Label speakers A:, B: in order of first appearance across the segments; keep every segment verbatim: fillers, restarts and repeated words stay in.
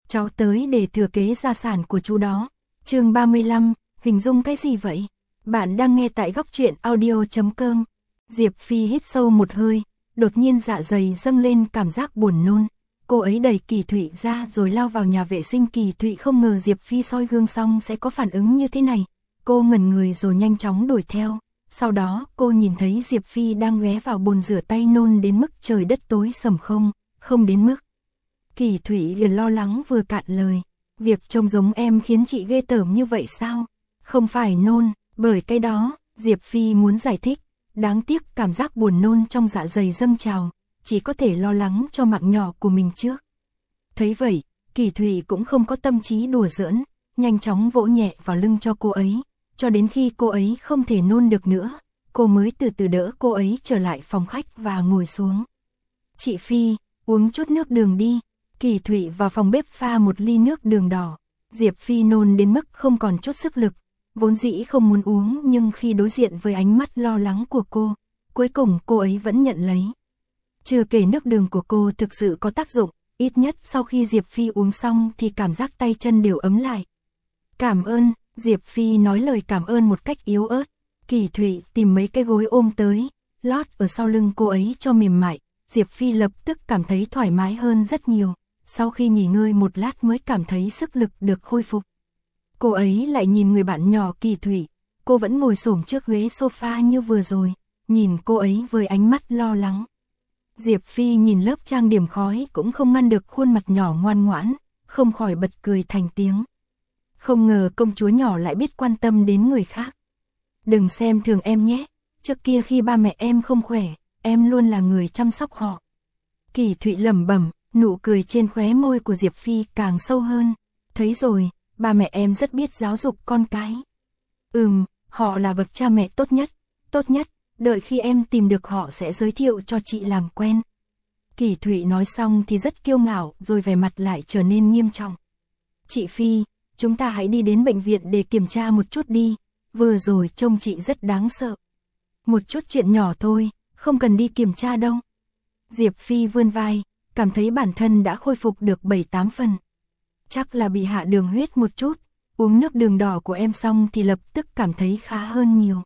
A: cháu tới để thừa kế gia sản của chú đó. Chương ba mươi lăm, hình dung cái gì vậy? Bạn đang nghe tại góc truyện audio chấm com. Diệp Phi hít sâu một hơi, đột nhiên dạ dày dâng lên cảm giác buồn nôn. Cô ấy đẩy Kỳ Thụy ra rồi lao vào nhà vệ sinh. Kỳ Thụy không ngờ Diệp Phi soi gương xong sẽ có phản ứng như thế này. Cô ngẩn người rồi nhanh chóng đuổi theo. Sau đó cô nhìn thấy Diệp Phi đang ghé vào bồn rửa tay nôn đến mức trời đất tối sầm. Không, không đến mức. Kỳ Thụy liền lo lắng vừa cạn lời. Việc trông giống em khiến chị ghê tởm như vậy sao? Không phải nôn, bởi cái đó. Diệp Phi muốn giải thích. Đáng tiếc cảm giác buồn nôn trong dạ dày dâng trào, chỉ có thể lo lắng cho mạng nhỏ của mình trước. Thấy vậy, Kỳ Thụy cũng không có tâm trí đùa giỡn, nhanh chóng vỗ nhẹ vào lưng cho cô ấy, cho đến khi cô ấy không thể nôn được nữa, cô mới từ từ đỡ cô ấy trở lại phòng khách và ngồi xuống. Chị Phi, uống chút nước đường đi. Kỳ Thụy vào phòng bếp pha một ly nước đường đỏ. Diệp Phi nôn đến mức không còn chút sức lực, vốn dĩ không muốn uống nhưng khi đối diện với ánh mắt lo lắng của cô, cuối cùng cô ấy vẫn nhận lấy. Chưa kể nước đường của cô thực sự có tác dụng, ít nhất sau khi Diệp Phi uống xong thì cảm giác tay chân đều ấm lại. Cảm ơn, Diệp Phi nói lời cảm ơn một cách yếu ớt. Kỳ Thụy tìm mấy cái gối ôm tới, lót ở sau lưng cô ấy cho mềm mại. Diệp Phi lập tức cảm thấy thoải mái hơn rất nhiều, sau khi nghỉ ngơi một lát mới cảm thấy sức lực được khôi phục. Cô ấy lại nhìn người bạn nhỏ Kỳ Thụy, cô vẫn ngồi xổm trước ghế sofa như vừa rồi, nhìn cô ấy với ánh mắt lo lắng. Diệp Phi nhìn lớp trang điểm khói cũng không ngăn được khuôn mặt nhỏ ngoan ngoãn, không khỏi bật cười thành tiếng. Không ngờ công chúa nhỏ lại biết quan tâm đến người khác. Đừng xem thường em nhé, trước kia khi ba mẹ em không khỏe, em luôn là người chăm sóc họ. Kỳ Thụy lẩm bẩm, nụ cười trên khóe môi của Diệp Phi càng sâu hơn. Thấy rồi, ba mẹ em rất biết giáo dục con cái. Ừm, họ là bậc cha mẹ tốt nhất, tốt nhất, đợi khi em tìm được họ sẽ giới thiệu cho chị làm quen. Kỳ Thụy nói xong thì rất kiêu ngạo rồi vẻ mặt lại trở nên nghiêm trọng. Chị Phi, chúng ta hãy đi đến bệnh viện để kiểm tra một chút đi, vừa rồi trông chị rất đáng sợ. Một chút chuyện nhỏ thôi, không cần đi kiểm tra đâu. Diệp Phi vươn vai, cảm thấy bản thân đã khôi phục được bảy tám phần. Chắc là bị hạ đường huyết một chút, uống nước đường đỏ của em xong thì lập tức cảm thấy khá hơn nhiều.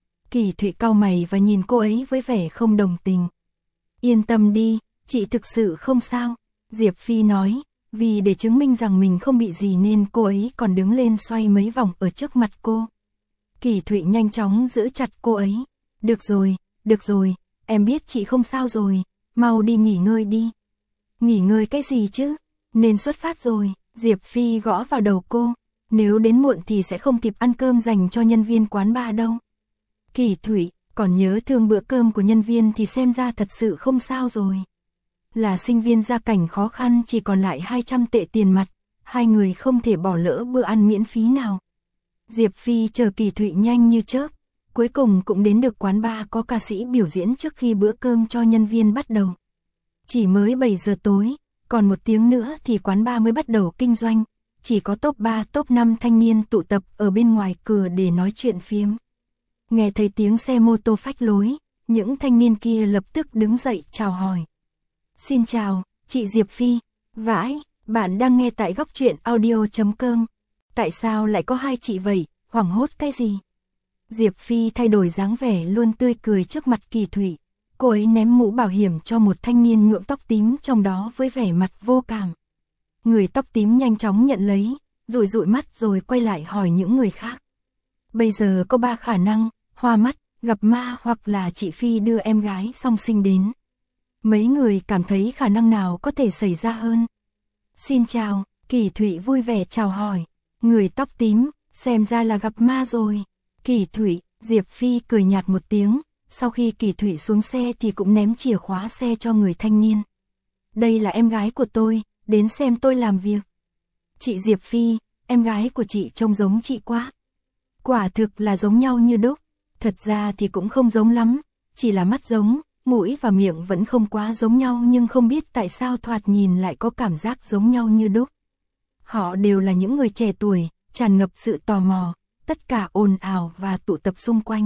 A: Kỳ Thụy cau mày và nhìn cô ấy với vẻ không đồng tình. Yên tâm đi, chị thực sự không sao, Diệp Phi nói, vì để chứng minh rằng mình không bị gì nên cô ấy còn đứng lên xoay mấy vòng ở trước mặt cô. Kỳ Thụy nhanh chóng giữ chặt cô ấy. Được rồi, được rồi, em biết chị không sao rồi, mau đi nghỉ ngơi đi. Nghỉ ngơi cái gì chứ, nên xuất phát rồi. Diệp Phi gõ vào đầu cô, nếu đến muộn thì sẽ không kịp ăn cơm dành cho nhân viên quán bar đâu. Kỳ Thụy, còn nhớ thương bữa cơm của nhân viên thì xem ra thật sự không sao rồi. Là sinh viên gia cảnh khó khăn chỉ còn lại hai trăm tệ tiền mặt, hai người không thể bỏ lỡ bữa ăn miễn phí nào. Diệp Phi chờ Kỳ Thụy nhanh như chớp, cuối cùng cũng đến được quán bar có ca sĩ biểu diễn trước khi bữa cơm cho nhân viên bắt đầu. Chỉ mới bảy giờ tối, còn một tiếng nữa thì quán bar mới bắt đầu kinh doanh, chỉ có top ba top năm thanh niên tụ tập ở bên ngoài cửa để nói chuyện phiếm. Nghe thấy tiếng xe mô tô phách lối, những thanh niên kia lập tức đứng dậy chào hỏi. Xin chào, chị Diệp Phi. Vãi, bạn đang nghe tại góc truyện audio chấm com. Tại sao lại có hai chị vậy, hoảng hốt cái gì? Diệp Phi thay đổi dáng vẻ luôn tươi cười trước mặt Kỳ Thụy. Cô ấy ném mũ bảo hiểm cho một thanh niên nhuộm tóc tím trong đó với vẻ mặt vô cảm. Người tóc tím nhanh chóng nhận lấy, dụi dụi mắt rồi quay lại hỏi những người khác. Bây giờ có ba khả năng, hoa mắt, gặp ma hoặc là chị Phi đưa em gái song sinh đến. Mấy người cảm thấy khả năng nào có thể xảy ra hơn? Xin chào, Kỳ Thụy vui vẻ chào hỏi. Người tóc tím, xem ra là gặp ma rồi. Kỳ Thụy, Diệp Phi cười nhạt một tiếng, sau khi Kỳ Thụy xuống xe thì cũng ném chìa khóa xe cho người thanh niên. Đây là em gái của tôi, đến xem tôi làm việc. Chị Diệp Phi, em gái của chị trông giống chị quá. Quả thực là giống nhau như đúc, thật ra thì cũng không giống lắm, chỉ là mắt giống, mũi và miệng vẫn không quá giống nhau nhưng không biết tại sao thoạt nhìn lại có cảm giác giống nhau như đúc. Họ đều là những người trẻ tuổi, tràn ngập sự tò mò, tất cả ồn ào và tụ tập xung quanh.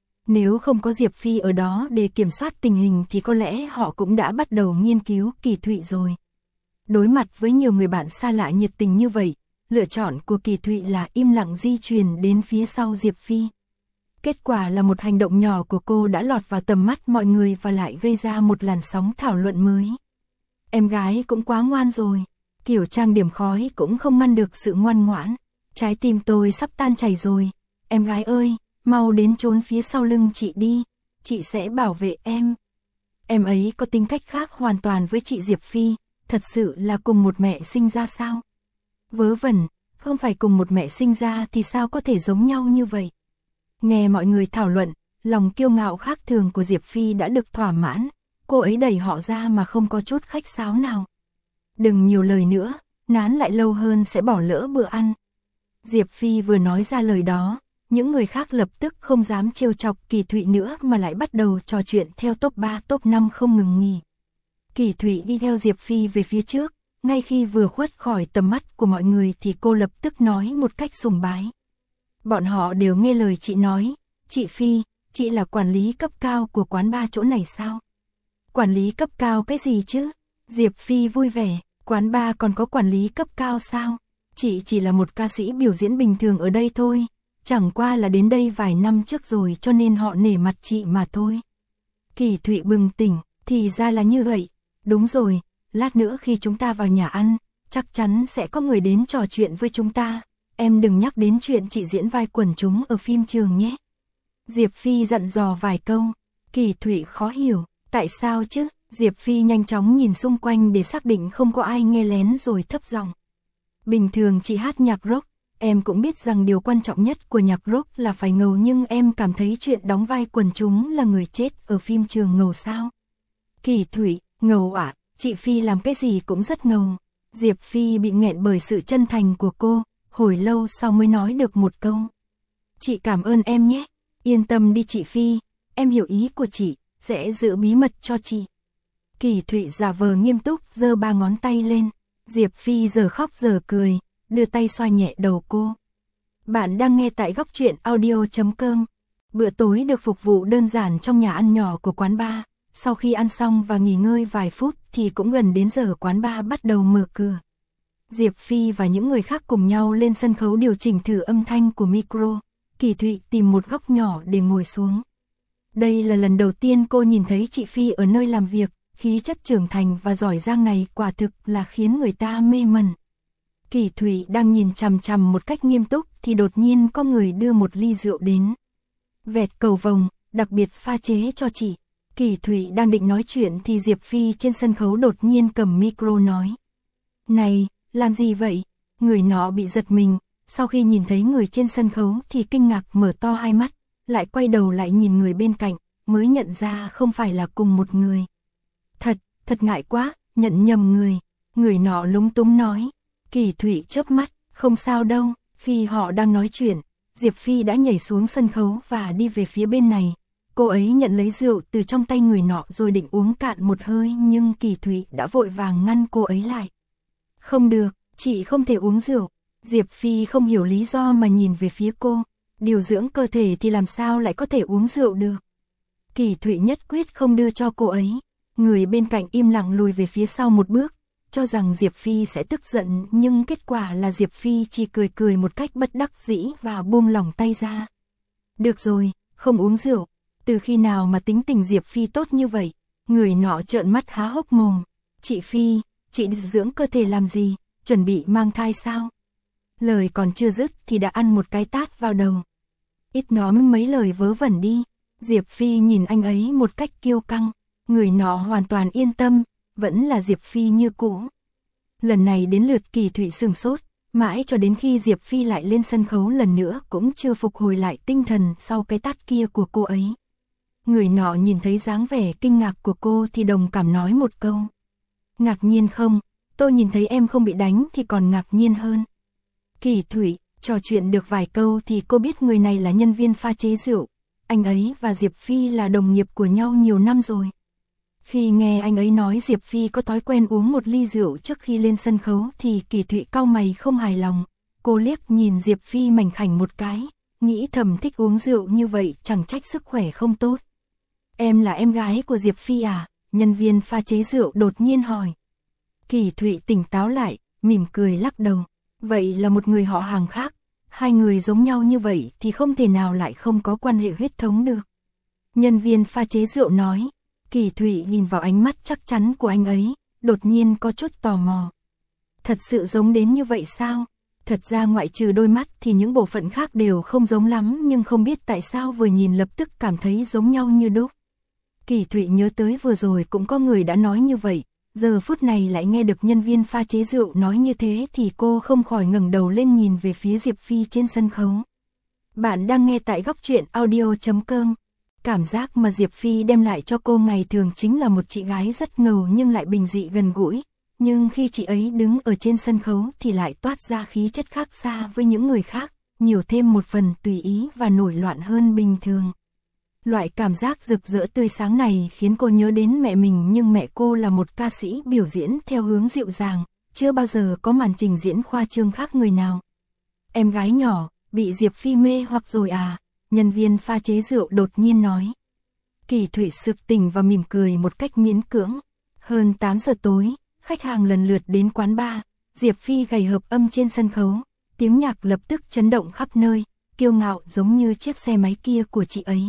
A: Nếu không có Diệp Phi ở đó để kiểm soát tình hình thì có lẽ họ cũng đã bắt đầu nghiên cứu Kỳ Thụy rồi. Đối mặt với nhiều người bạn xa lạ nhiệt tình như vậy, lựa chọn của Kỳ Thụy là im lặng di chuyển đến phía sau Diệp Phi. Kết quả là một hành động nhỏ của cô đã lọt vào tầm mắt mọi người và lại gây ra một làn sóng thảo luận mới. Em gái cũng quá ngoan rồi, kiểu trang điểm khói cũng không ngăn được sự ngoan ngoãn. Trái tim tôi sắp tan chảy rồi, em gái ơi, mau đến trốn phía sau lưng chị đi, chị sẽ bảo vệ em. Em ấy có tính cách khác hoàn toàn với chị Diệp Phi, thật sự là cùng một mẹ sinh ra sao? Vớ vẩn, không phải cùng một mẹ sinh ra thì sao có thể giống nhau như vậy? Nghe mọi người thảo luận, lòng kiêu ngạo khác thường của Diệp Phi đã được thỏa mãn, cô ấy đẩy họ ra mà không có chút khách sáo nào. Đừng nhiều lời nữa, nán lại lâu hơn sẽ bỏ lỡ bữa ăn. Diệp Phi vừa nói ra lời đó, những người khác lập tức không dám trêu chọc Kỳ Thụy nữa mà lại bắt đầu trò chuyện theo top ba top năm không ngừng nghỉ. Kỳ Thụy đi theo Diệp Phi về phía trước, ngay khi vừa khuất khỏi tầm mắt của mọi người thì cô lập tức nói một cách sùng bái. Bọn họ đều nghe lời chị nói, chị Phi, chị là quản lý cấp cao của quán bar chỗ này sao? Quản lý cấp cao cái gì chứ? Diệp Phi vui vẻ, quán bar còn có quản lý cấp cao sao? Chị chỉ là một ca sĩ biểu diễn bình thường ở đây thôi, chẳng qua là đến đây vài năm trước rồi cho nên họ nể mặt chị mà thôi. Kỳ Thụy bừng tỉnh, thì ra là như vậy, đúng rồi, lát nữa khi chúng ta vào nhà ăn, chắc chắn sẽ có người đến trò chuyện với chúng ta, em đừng nhắc đến chuyện chị diễn vai quần chúng ở phim trường nhé. Diệp Phi dặn dò vài câu, Kỳ Thụy khó hiểu, tại sao chứ? Diệp Phi nhanh chóng nhìn xung quanh để xác định không có ai nghe lén rồi thấp giọng. Bình thường chị hát nhạc rock, em cũng biết rằng điều quan trọng nhất của nhạc rock là phải ngầu, nhưng em cảm thấy chuyện đóng vai quần chúng là người chết ở phim trường ngầu sao? Kỳ Thụy, ngầu ạ, à, chị Phi làm cái gì cũng rất ngầu. Diệp Phi bị nghẹn bởi sự chân thành của cô, hồi lâu sau mới nói được một câu. Chị cảm ơn em nhé, yên tâm đi chị Phi, em hiểu ý của chị, sẽ giữ bí mật cho chị. Kỳ Thụy giả vờ nghiêm túc giơ ba ngón tay lên, Diệp Phi giờ khóc giờ cười, đưa tay xoa nhẹ đầu cô. Bạn đang nghe tại góc truyện audio chấm com. Bữa tối được phục vụ đơn giản trong nhà ăn nhỏ của quán bar. Sau khi ăn xong và nghỉ ngơi vài phút thì cũng gần đến giờ quán bar bắt đầu mở cửa. Diệp Phi và những người khác cùng nhau lên sân khấu điều chỉnh thử âm thanh của micro. Kỳ Thụy tìm một góc nhỏ để ngồi xuống. Đây là lần đầu tiên cô nhìn thấy chị Phi ở nơi làm việc, khí chất trưởng thành và giỏi giang này quả thực là khiến người ta mê mẩn. Kỳ Thụy đang nhìn chằm chằm một cách nghiêm túc thì đột nhiên có người đưa một ly rượu đến. Vẹt cầu vồng, đặc biệt pha chế cho chị. Kỳ Thụy đang định nói chuyện thì Diệp Phi trên sân khấu đột nhiên cầm micro nói. Này, làm gì vậy? Người nọ bị giật mình, sau khi nhìn thấy người trên sân khấu thì kinh ngạc mở to hai mắt, lại quay đầu lại nhìn người bên cạnh, mới nhận ra không phải là cùng một người. Thật, thật ngại quá, nhận nhầm người. Người nọ lúng túng nói. Kỳ Thụy chớp mắt, không sao đâu. Khi họ đang nói chuyện, Diệp Phi đã nhảy xuống sân khấu và đi về phía bên này. Cô ấy nhận lấy rượu từ trong tay người nọ rồi định uống cạn một hơi, nhưng Kỳ Thụy đã vội vàng ngăn cô ấy lại. Không được, chị không thể uống rượu. Diệp Phi không hiểu lý do mà nhìn về phía cô. Điều dưỡng cơ thể thì làm sao lại có thể uống rượu được. Kỳ Thụy nhất quyết không đưa cho cô ấy. Người bên cạnh im lặng lùi về phía sau một bước, cho rằng Diệp Phi sẽ tức giận, nhưng kết quả là Diệp Phi chỉ cười cười một cách bất đắc dĩ và buông lỏng tay ra. Được rồi, không uống rượu. Từ khi nào mà tính tình Diệp Phi tốt như vậy? Người nọ trợn mắt há hốc mồm. Chị Phi, chị dưỡng cơ thể làm gì? Chuẩn bị mang thai sao? Lời còn chưa dứt thì đã ăn một cái tát vào đầu. Ít nói mấy lời vớ vẩn đi. Diệp Phi nhìn anh ấy một cách kiêu căng. Người nọ hoàn toàn yên tâm, vẫn là Diệp Phi như cũ. Lần này đến lượt Kỳ Thụy sửng sốt, mãi cho đến khi Diệp Phi lại lên sân khấu lần nữa cũng chưa phục hồi lại tinh thần sau cái tát kia của cô ấy. Người nọ nhìn thấy dáng vẻ kinh ngạc của cô thì đồng cảm nói một câu. Ngạc nhiên không? Tôi nhìn thấy em không bị đánh thì còn ngạc nhiên hơn. Kỳ Thụy, trò chuyện được vài câu thì cô biết người này là nhân viên pha chế rượu. Anh ấy và Diệp Phi là đồng nghiệp của nhau nhiều năm rồi. Khi nghe anh ấy nói Diệp Phi có thói quen uống một ly rượu trước khi lên sân khấu thì Kỳ Thụy cau mày không hài lòng. Cô liếc nhìn Diệp Phi mảnh khảnh một cái, nghĩ thầm thích uống rượu như vậy chẳng trách sức khỏe không tốt. Em là em gái của Diệp Phi à? Nhân viên pha chế rượu đột nhiên hỏi. Kỳ Thụy tỉnh táo lại, mỉm cười lắc đầu. Vậy là một người họ hàng khác. Hai người giống nhau như vậy thì không thể nào lại không có quan hệ huyết thống được. Nhân viên pha chế rượu nói. Kỳ Thụy nhìn vào ánh mắt chắc chắn của anh ấy, đột nhiên có chút tò mò. Thật sự giống đến như vậy sao? Thật ra ngoại trừ đôi mắt thì những bộ phận khác đều không giống lắm, nhưng không biết tại sao vừa nhìn lập tức cảm thấy giống nhau như đúc. Kỳ Thụy nhớ tới vừa rồi cũng có người đã nói như vậy, giờ phút này lại nghe được nhân viên pha chế rượu nói như thế thì cô không khỏi ngẩng đầu lên nhìn về phía Diệp Phi trên sân khấu. Bạn đang nghe tại góc truyện audio chấm com. Cảm giác mà Diệp Phi đem lại cho cô ngày thường chính là một chị gái rất ngầu nhưng lại bình dị gần gũi. Nhưng khi chị ấy đứng ở trên sân khấu thì lại toát ra khí chất khác xa với những người khác, nhiều thêm một phần tùy ý và nổi loạn hơn bình thường. Loại cảm giác rực rỡ tươi sáng này khiến cô nhớ đến mẹ mình, nhưng mẹ cô là một ca sĩ biểu diễn theo hướng dịu dàng, chưa bao giờ có màn trình diễn khoa trương khác người nào. Em gái nhỏ, bị Diệp Phi mê hoặc rồi à? Nhân viên pha chế rượu đột nhiên nói. Kỳ Thụy sực tỉnh và mỉm cười một cách miễn cưỡng. Hơn tám giờ tối, khách hàng lần lượt đến quán bar, Diệp Phi gầy hợp âm trên sân khấu, tiếng nhạc lập tức chấn động khắp nơi, kiêu ngạo giống như chiếc xe máy kia của chị ấy.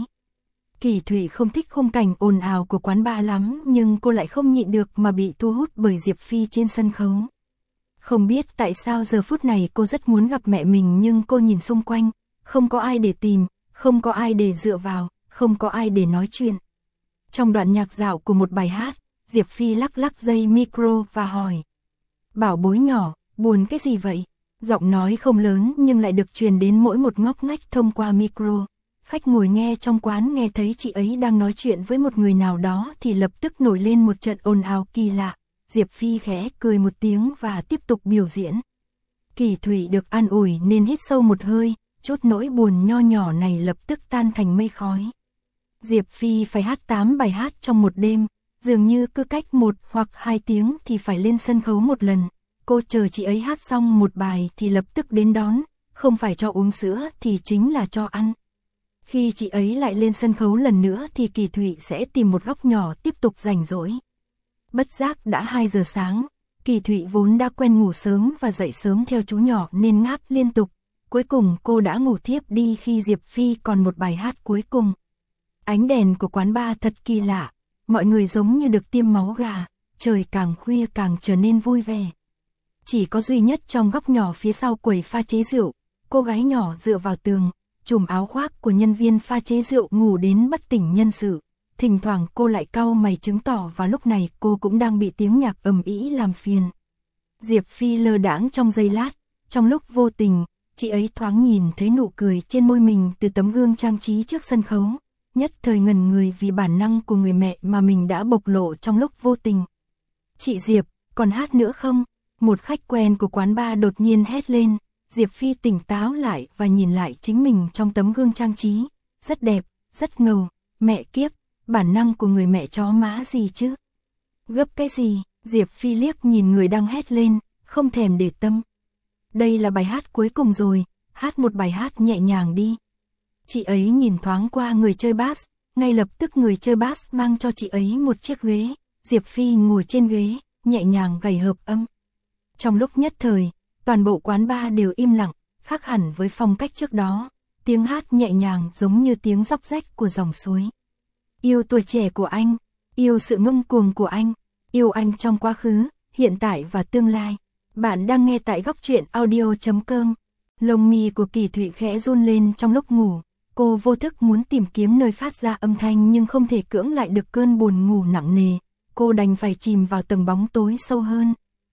A: Kỳ Thụy không thích khung cảnh ồn ào của quán bar lắm, nhưng cô lại không nhịn được mà bị thu hút bởi Diệp Phi trên sân khấu. Không biết tại sao giờ phút này cô rất muốn gặp mẹ mình, nhưng cô nhìn xung quanh, không có ai để tìm, không có ai để dựa vào, không có ai để nói chuyện. Trong đoạn nhạc dạo của một bài hát, Diệp Phi lắc lắc dây micro và hỏi. Bảo bối nhỏ, buồn cái gì vậy? Giọng nói không lớn nhưng lại được truyền đến mỗi một ngóc ngách thông qua micro. Khách ngồi nghe trong quán nghe thấy chị ấy đang nói chuyện với một người nào đó thì lập tức nổi lên một trận ồn ào kỳ lạ. Diệp Phi khẽ cười một tiếng và tiếp tục biểu diễn. Kỳ Thụy được an ủi nên hít sâu một hơi, chút nỗi buồn nho nhỏ này lập tức tan thành mây khói. Diệp Phi phải hát tám bài hát trong một đêm, dường như cứ cách một hoặc hai tiếng thì phải lên sân khấu một lần. Cô chờ chị ấy hát xong một bài thì lập tức đến đón, không phải cho uống sữa thì chính là cho ăn. Khi chị ấy lại lên sân khấu lần nữa thì Kỳ Thụy sẽ tìm một góc nhỏ tiếp tục rảnh rỗi. Bất giác đã hai giờ sáng, Kỳ Thụy vốn đã quen ngủ sớm và dậy sớm theo chú nhỏ nên ngáp liên tục. Cuối cùng cô đã ngủ thiếp đi khi Diệp Phi còn một bài hát cuối cùng. Ánh đèn của quán bar thật kỳ lạ, mọi người giống như được tiêm máu gà, trời càng khuya càng trở nên vui vẻ. Chỉ có duy nhất trong góc nhỏ phía sau quầy pha chế rượu, cô gái nhỏ dựa vào tường, chùm áo khoác của nhân viên pha chế rượu ngủ đến bất tỉnh nhân sự. Thỉnh thoảng cô lại cau mày chứng tỏ và lúc này cô cũng đang bị tiếng nhạc ầm ĩ làm phiền. Diệp Phi lơ đãng trong giây lát, trong lúc vô tình, chị ấy thoáng nhìn thấy nụ cười trên môi mình từ tấm gương trang trí trước sân khấu, nhất thời ngẩn người vì bản năng của người mẹ mà mình đã bộc lộ trong lúc vô tình. Chị Diệp, còn hát nữa không? Một khách quen của quán bar đột nhiên hét lên. Diệp Phi tỉnh táo lại và nhìn lại chính mình trong tấm gương trang trí, rất đẹp, rất ngầu, mẹ kiếp, bản năng của người mẹ chó má gì chứ? Gấp cái gì? Diệp Phi liếc nhìn người đang hét lên, không thèm để tâm. Đây là bài hát cuối cùng rồi, hát một bài hát nhẹ nhàng đi. Chị ấy nhìn thoáng qua người chơi bass, ngay lập tức người chơi bass mang cho chị ấy một chiếc ghế, Diệp Phi ngồi trên ghế, nhẹ nhàng gảy hợp âm. Trong lúc nhất thời, toàn bộ quán bar đều im lặng, khác hẳn với phong cách trước đó, tiếng hát nhẹ nhàng giống như tiếng róc rách của dòng suối. Yêu tuổi trẻ của anh, yêu sự ngông cuồng của anh, yêu anh trong quá khứ, hiện tại và tương lai. Bạn đang nghe tại góc truyện audio chấm com. Lông mi của Kỳ Thụy khẽ run lên trong lúc ngủ, cô vô thức muốn tìm kiếm nơi phát ra âm thanh nhưng không thể cưỡng lại được cơn buồn ngủ nặng nề, cô đành phải chìm vào tầng bóng tối sâu hơn.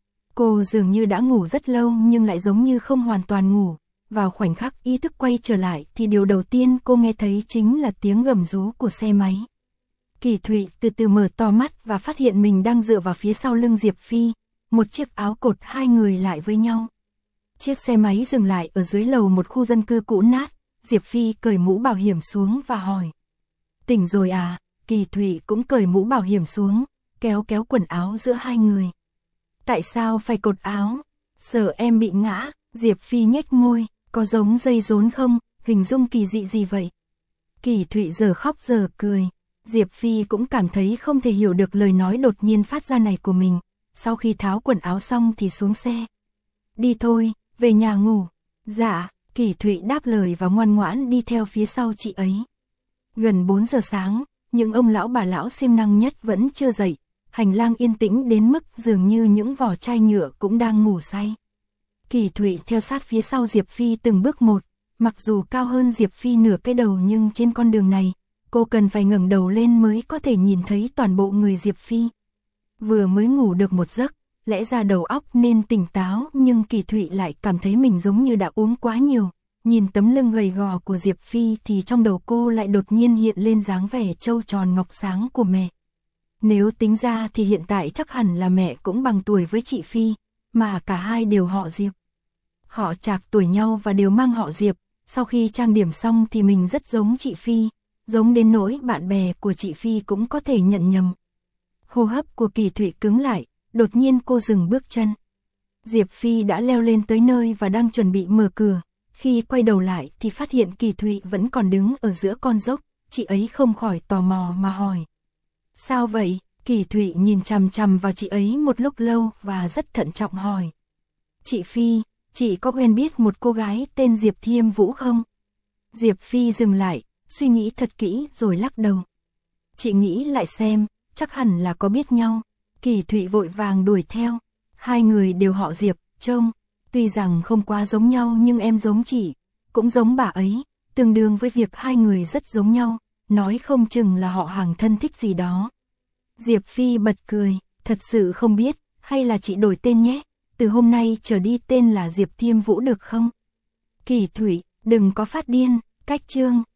A: Cô dường như đã ngủ rất lâu nhưng lại giống như không hoàn toàn ngủ. Vào khoảnh khắc ý thức quay trở lại thì điều đầu tiên cô nghe thấy chính là tiếng gầm rú của xe máy. Kỳ Thụy từ từ mở to mắt và phát hiện mình đang dựa vào phía sau lưng Diệp Phi, một chiếc áo cột hai người lại với nhau. Chiếc xe máy dừng lại ở dưới lầu một khu dân cư cũ nát, Diệp Phi cởi mũ bảo hiểm xuống và hỏi. Tỉnh rồi à? Kỳ Thụy cũng cởi mũ bảo hiểm xuống, kéo kéo quần áo giữa hai người. Tại sao phải cột áo? Sợ em bị ngã. Diệp Phi nhếch môi, có giống dây rốn không? Hình dung kỳ dị gì vậy? Kỳ Thụy giờ khóc giờ cười. Diệp Phi cũng cảm thấy không thể hiểu được lời nói đột nhiên phát ra này của mình. sau khi tháo quần áo xong thì xuống xe. Đi thôi, về nhà ngủ. Dạ, Kỳ Thụy đáp lời và ngoan ngoãn đi theo phía sau chị ấy. Gần bốn giờ sáng, những ông lão bà lão siêng năng nhất vẫn chưa dậy, hành lang yên tĩnh đến mức dường như những vỏ chai nhựa cũng đang ngủ say. Kỳ Thụy theo sát phía sau Diệp Phi từng bước một, mặc dù cao hơn Diệp Phi nửa cái đầu nhưng trên con đường này, cô cần phải ngẩng đầu lên mới có thể nhìn thấy toàn bộ người Diệp Phi. Vừa mới ngủ được một giấc, lẽ ra đầu óc nên tỉnh táo nhưng Kỳ Thụy lại cảm thấy mình giống như đã uống quá nhiều. Nhìn tấm lưng gầy gò của Diệp Phi thì trong đầu cô lại đột nhiên hiện lên dáng vẻ trâu tròn ngọc sáng của mẹ. Nếu tính ra thì hiện tại chắc hẳn là mẹ cũng bằng tuổi với chị Phi, mà cả hai đều họ Diệp. Họ chạc tuổi nhau và đều mang họ Diệp, sau khi trang điểm xong thì mình rất giống chị Phi, giống đến nỗi bạn bè của chị Phi cũng có thể nhận nhầm. Hô hấp của Kỳ Thụy cứng lại, đột nhiên cô dừng bước chân. Diệp Phi đã leo lên tới nơi và đang chuẩn bị mở cửa. Khi quay đầu lại thì phát hiện Kỳ Thụy vẫn còn đứng ở giữa con dốc, chị ấy không khỏi tò mò mà hỏi. Sao vậy? Kỳ Thụy nhìn chằm chằm vào chị ấy một lúc lâu và rất thận trọng hỏi. Chị Phi, chị có quen biết một cô gái tên Diệp Thiêm Vũ không? Diệp Phi dừng lại, suy nghĩ thật kỹ rồi lắc đầu. Chị nghĩ lại xem, chắc hẳn là có biết nhau. Kỳ Thụy vội vàng đuổi theo. Hai người đều họ Diệp, trông tuy rằng không quá giống nhau nhưng em giống chị, cũng giống bà ấy, tương đương với việc hai người rất giống nhau, nói không chừng là họ hàng thân thích gì đó. Diệp Phi bật cười, thật sự không biết, hay là chị đổi tên nhé, từ hôm nay trở đi tên là Diệp Thiêm Vũ được không? Kỳ Thụy, đừng có phát điên, cách chương.